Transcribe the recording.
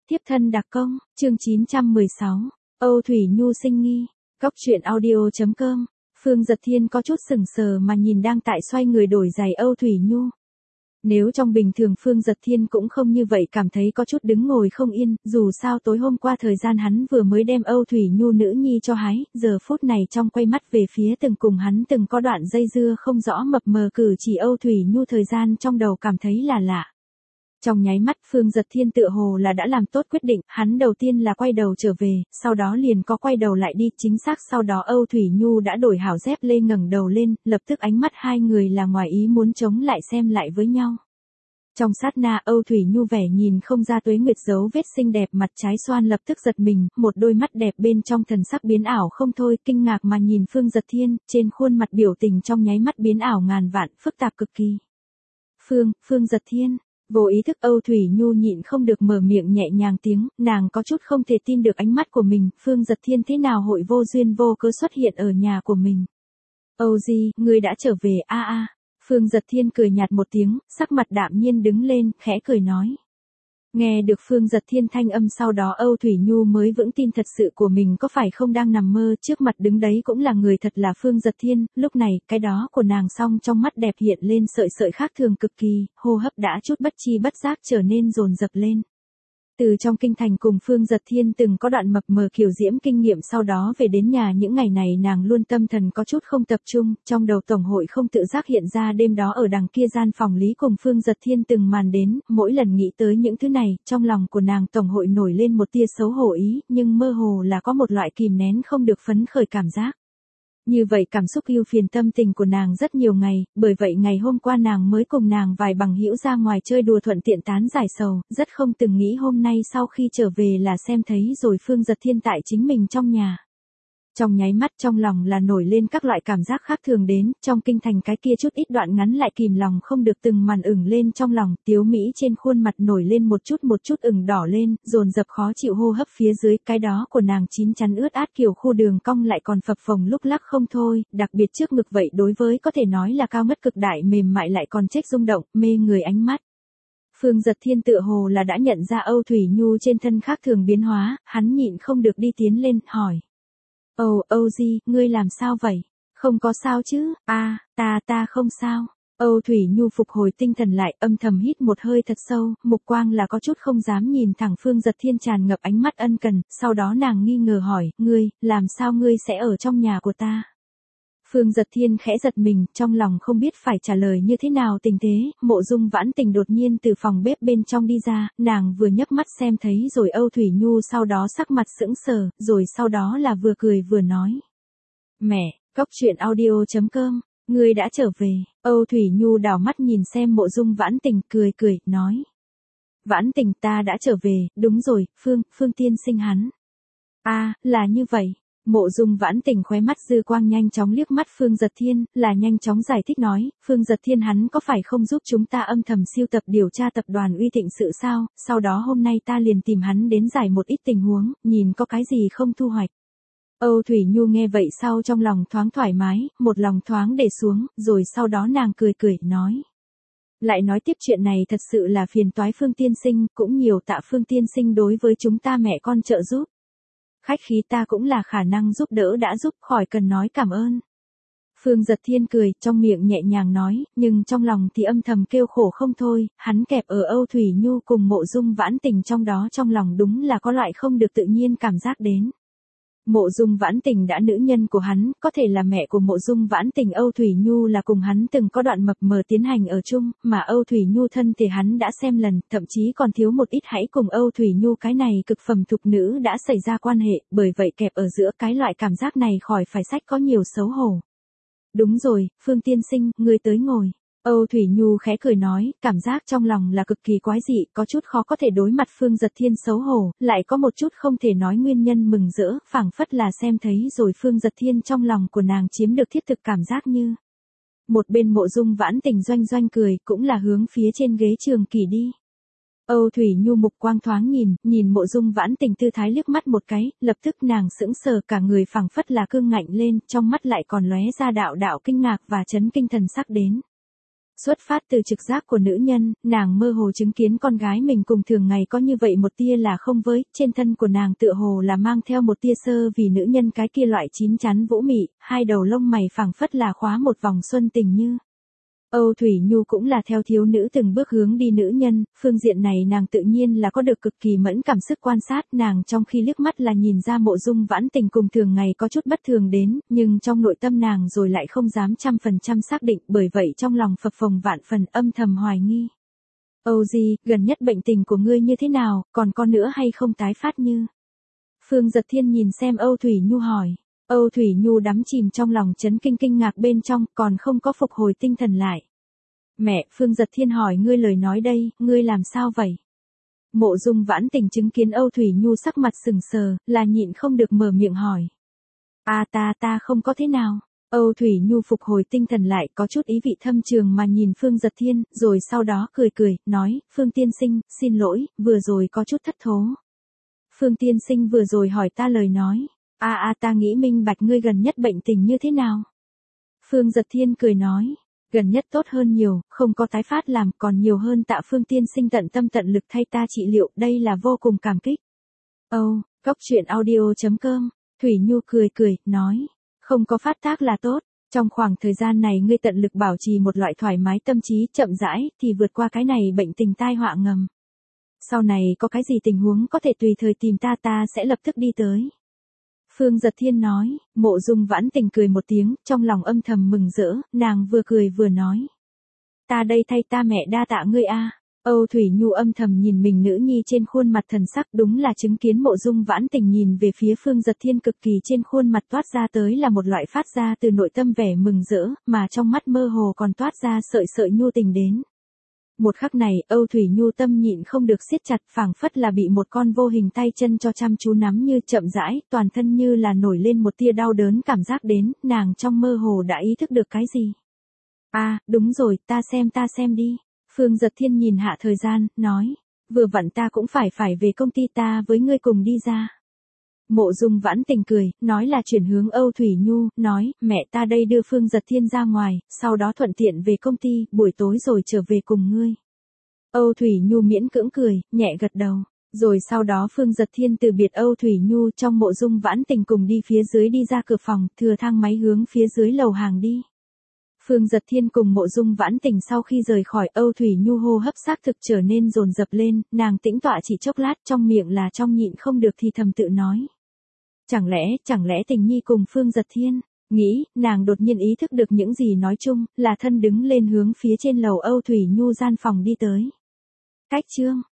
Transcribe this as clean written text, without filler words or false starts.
Tiếp thân đặc công, chương 916, Âu Thủy Nhu sinh nghi, Cóc truyện audio.com, Phương Giật Thiên có chút sững sờ mà nhìn đang tại xoay người đổi giày Âu Thủy Nhu. Nếu trong bình thường Phương Giật Thiên cũng không như vậy cảm thấy có chút đứng ngồi không yên, dù sao tối hôm qua thời gian hắn vừa mới đem Âu Thủy Nhu nữ nhi cho hái, giờ phút này trong quay mắt về phía từng cùng hắn từng có đoạn dây dưa không rõ mập mờ cử chỉ Âu Thủy Nhu thời gian trong đầu cảm thấy là lạ. Trong nháy mắt Phương Giật Thiên tựa hồ là đã làm tốt quyết định, hắn đầu tiên là quay đầu trở về, sau đó liền có quay đầu lại đi, chính xác sau đó Âu Thủy Nhu đã đổi hảo dép lê ngẩng đầu lên, lập tức ánh mắt hai người là ngoài ý muốn chống lại xem lại với nhau. Trong sát na Âu Thủy Nhu vẻ nhìn không ra tuế nguyệt dấu vết xinh đẹp mặt trái xoan lập tức giật mình, một đôi mắt đẹp bên trong thần sắc biến ảo không thôi, kinh ngạc mà nhìn Phương Giật Thiên, trên khuôn mặt biểu tình trong nháy mắt biến ảo ngàn vạn, phức tạp cực kỳ. Phương Giật Thiên. Vô ý thức Âu Thủy Nhu nhịn không được mở miệng nhẹ nhàng tiếng, nàng có chút không thể tin được ánh mắt của mình, Phương Giật Thiên thế nào hội vô duyên vô cớ xuất hiện ở nhà của mình. Âu Di, ngươi đã trở về a. Phương Giật Thiên cười nhạt một tiếng, sắc mặt đạm nhiên đứng lên, khẽ cười nói. Nghe được Phương Giật Thiên thanh âm sau đó Âu Thủy Nhu mới vững tin thật sự của mình có phải không đang nằm mơ, trước mặt đứng đấy cũng là người thật là Phương Giật Thiên, lúc này, cái đó của nàng song trong mắt đẹp hiện lên sợi sợi khác thường cực kỳ, hô hấp đã chút bất chi bất giác trở nên dồn dập lên. Từ trong kinh thành cùng Phương Giật Thiên từng có đoạn mập mờ kiều diễm kinh nghiệm sau đó về đến nhà những ngày này nàng luôn tâm thần có chút không tập trung, trong đầu tổng hội không tự giác hiện ra đêm đó ở đằng kia gian phòng lý cùng Phương Giật Thiên từng màn đến, mỗi lần nghĩ tới những thứ này, trong lòng của nàng tổng hội nổi lên một tia xấu hổ ý, nhưng mơ hồ là có một loại kìm nén không được phấn khởi cảm giác. Như vậy cảm xúc ưu phiền tâm tình của nàng rất nhiều ngày, bởi vậy ngày hôm qua nàng mới cùng nàng vài bằng hữu ra ngoài chơi đùa thuận tiện tán giải sầu, rất không từng nghĩ hôm nay sau khi trở về là xem thấy rồi Phương Giật Thiên tại chính mình trong nhà. Trong nháy mắt trong lòng là nổi lên các loại cảm giác khác thường đến, trong kinh thành cái kia chút ít đoạn ngắn lại kìm lòng không được từng màn ửng lên trong lòng, tiếu mỹ trên khuôn mặt nổi lên một chút ửng đỏ lên, dồn dập khó chịu hô hấp phía dưới, cái đó của nàng chín chắn ướt át kiểu khu đường cong lại còn phập phồng lúc lắc không thôi, đặc biệt trước ngực vậy đối với có thể nói là cao ngất cực đại mềm mại lại còn trích rung động, mê người ánh mắt. Phương Giật Thiên tựa hồ là đã nhận ra Âu Thủy Nhu trên thân khác thường biến hóa, hắn nhịn không được đi tiến lên, hỏi. Âu Di, ngươi làm sao vậy? Không có sao chứ? Ta không sao. Âu Thủy Nhu phục hồi tinh thần lại, âm thầm hít một hơi thật sâu, mục quang là có chút không dám nhìn thẳng Phương Giật Thiên tràn ngập ánh mắt ân cần, sau đó nàng nghi ngờ hỏi, ngươi, làm sao ngươi sẽ ở trong nhà của ta? Phương Giật Thiên khẽ giật mình, trong lòng không biết phải trả lời như thế nào tình thế, Mộ Dung Vãn Tình đột nhiên từ phòng bếp bên trong đi ra, nàng vừa nhấc mắt xem thấy rồi Âu Thủy Nhu sau đó sắc mặt sững sờ, rồi sau đó là vừa cười vừa nói. Mẹ, Cóc truyện audio.com, ngươi đã trở về, Âu Thủy Nhu đảo mắt nhìn xem Mộ Dung Vãn Tình cười, nói. Vãn Tình ta đã trở về, đúng rồi, Phương tiên sinh hắn. Là như vậy. Mộ Dung Vãn Tình khóe mắt dư quang nhanh chóng liếc mắt Phương Giật Thiên, là nhanh chóng giải thích nói, Phương Giật Thiên hắn có phải không giúp chúng ta âm thầm siêu tập điều tra tập đoàn Uy Thịnh sự sao, sau đó hôm nay ta liền tìm hắn đến giải một ít tình huống, nhìn có cái gì không thu hoạch. Âu Thủy Nhu nghe vậy sau trong lòng thoáng thoải mái, một lòng thoáng để xuống, rồi sau đó nàng cười, nói. Lại nói tiếp chuyện này thật sự là phiền toái Phương tiên sinh, cũng nhiều tạ Phương tiên sinh đối với chúng ta mẹ con trợ giúp. Khách khí ta cũng là khả năng giúp đỡ đã giúp, khỏi cần nói cảm ơn. Phương Giật Thiên cười, trong miệng nhẹ nhàng nói, nhưng trong lòng thì âm thầm kêu khổ không thôi, hắn kẹp ở Âu Thủy Nhu cùng Mộ Dung Vãn Tình trong đó trong lòng đúng là có loại không được tự nhiên cảm giác đến. Mộ Dung Vãn Tình đã nữ nhân của hắn, có thể là mẹ của Mộ Dung Vãn Tình Âu Thủy Nhu là cùng hắn từng có đoạn mập mờ tiến hành ở chung, mà Âu Thủy Nhu thân thì hắn đã xem lần, thậm chí còn thiếu một ít hãy cùng Âu Thủy Nhu cái này cực phẩm thục nữ đã xảy ra quan hệ, bởi vậy kẹp ở giữa cái loại cảm giác này khỏi phải sách có nhiều xấu hổ. Đúng rồi, Phương tiên sinh, ngươi tới ngồi. Âu Thủy Nhu khẽ cười nói, cảm giác trong lòng là cực kỳ quái dị, có chút khó có thể đối mặt Phương Giật Thiên xấu hổ, lại có một chút không thể nói nguyên nhân mừng rỡ, phảng phất là xem thấy rồi Phương Giật Thiên trong lòng của nàng chiếm được thiết thực cảm giác như. Một bên Mộ Dung Vãn Tình doanh cười, cũng là hướng phía trên ghế trường kỷ đi. Âu Thủy Nhu mục quang thoáng nhìn Mộ Dung Vãn Tình tư thái liếc mắt một cái, lập tức nàng sững sờ cả người phảng phất là cương ngạnh lên, trong mắt lại còn lóe ra đạo kinh ngạc và chấn kinh thần sắc đến. Xuất phát từ trực giác của nữ nhân, nàng mơ hồ chứng kiến con gái mình cùng thường ngày có như vậy một tia là không với, trên thân của nàng tựa hồ là mang theo một tia sơ vì nữ nhân cái kia loại chín chắn vũ mị, hai đầu lông mày phẳng phất là khóa một vòng xuân tình như. Âu Thủy Nhu cũng là theo thiếu nữ từng bước hướng đi nữ nhân, phương diện này nàng tự nhiên là có được cực kỳ mẫn cảm sức quan sát, nàng trong khi liếc mắt là nhìn ra Mộ Dung Vãn Tình cùng thường ngày có chút bất thường đến, nhưng trong nội tâm nàng rồi lại không dám 100% xác định, bởi vậy trong lòng phập phồng vạn phần âm thầm hoài nghi. Âu Di, gần nhất bệnh tình của ngươi như thế nào, còn có nữa hay không tái phát như? Phương Giật Thiên nhìn xem Âu Thủy Nhu hỏi. Âu Thủy Nhu đắm chìm trong lòng chấn kinh kinh ngạc bên trong, còn không có phục hồi tinh thần lại. Mẹ, Phương Giật Thiên hỏi ngươi lời nói đây, ngươi làm sao vậy? Mộ Dung Vãn Tình chứng kiến Âu Thủy Nhu sắc mặt sừng sờ, là nhịn không được mở miệng hỏi. Ta không có thế nào. Âu Thủy Nhu phục hồi tinh thần lại, có chút ý vị thâm trường mà nhìn Phương Giật Thiên, rồi sau đó cười, nói, Phương tiên sinh, xin lỗi, vừa rồi có chút thất thố. Phương tiên sinh vừa rồi hỏi ta lời nói. Ta nghĩ minh bạch ngươi gần nhất bệnh tình như thế nào? Phương Giật Thiên cười nói, gần nhất tốt hơn nhiều, không có tái phát làm, còn nhiều hơn tạ Phương tiên sinh tận tâm tận lực thay ta trị liệu, đây là vô cùng cảm kích. Cóc truyện audio.com, Thủy Nhu cười, nói, không có phát tác là tốt, trong khoảng thời gian này ngươi tận lực bảo trì một loại thoải mái tâm trí, chậm rãi, thì vượt qua cái này bệnh tình tai họa ngầm. Sau này có cái gì tình huống có thể tùy thời tìm ta sẽ lập tức đi tới. Phương Giật Thiên nói, Mộ Dung Vãn Tình cười một tiếng, trong lòng âm thầm mừng rỡ, nàng vừa cười vừa nói. Ta đây thay ta mẹ đa tạ ngươi a. Âu Thủy Nhu âm thầm nhìn mình nữ nhi trên khuôn mặt thần sắc, đúng là chứng kiến Mộ Dung Vãn Tình nhìn về phía Phương Giật Thiên cực kỳ trên khuôn mặt toát ra tới là một loại phát ra từ nội tâm vẻ mừng rỡ, mà trong mắt mơ hồ còn toát ra sợi nhu tình đến. Một khắc này, Âu Thủy Nhu tâm nhịn không được siết chặt, phảng phất là bị một con vô hình tay chân cho chăm chú nắm như chậm rãi, toàn thân như là nổi lên một tia đau đớn cảm giác đến, nàng trong mơ hồ đã ý thức được cái gì. Đúng rồi, ta xem đi. Phương Giật Thiên nhìn hạ thời gian, nói, vừa vặn ta cũng phải về công ty ta với ngươi cùng đi ra. Mộ Dung Vãn Tình cười, nói là chuyển hướng Âu Thủy Nhu, nói, mẹ ta đây đưa Phương Giật Thiên ra ngoài, sau đó thuận tiện về công ty, buổi tối rồi trở về cùng ngươi. Âu Thủy Nhu miễn cưỡng cười, nhẹ gật đầu. Rồi sau đó Phương Giật Thiên từ biệt Âu Thủy Nhu trong Mộ Dung Vãn Tình cùng đi phía dưới đi ra cửa phòng, thừa thang máy hướng phía dưới lầu hàng đi. Phương Giật Thiên cùng Mộ Dung Vãn Tình sau khi rời khỏi, Âu Thủy Nhu hô hấp xác thực trở nên dồn dập lên, nàng tĩnh tọa chỉ chốc lát, trong miệng là trong nhịn không được thì thầm tự nói. Chẳng lẽ Tình Nhi cùng Phương Giật Thiên, nghĩ, nàng đột nhiên ý thức được những gì nói chung, là thân đứng lên hướng phía trên lầu Âu Thủy Nhu gian phòng đi tới. Cách chương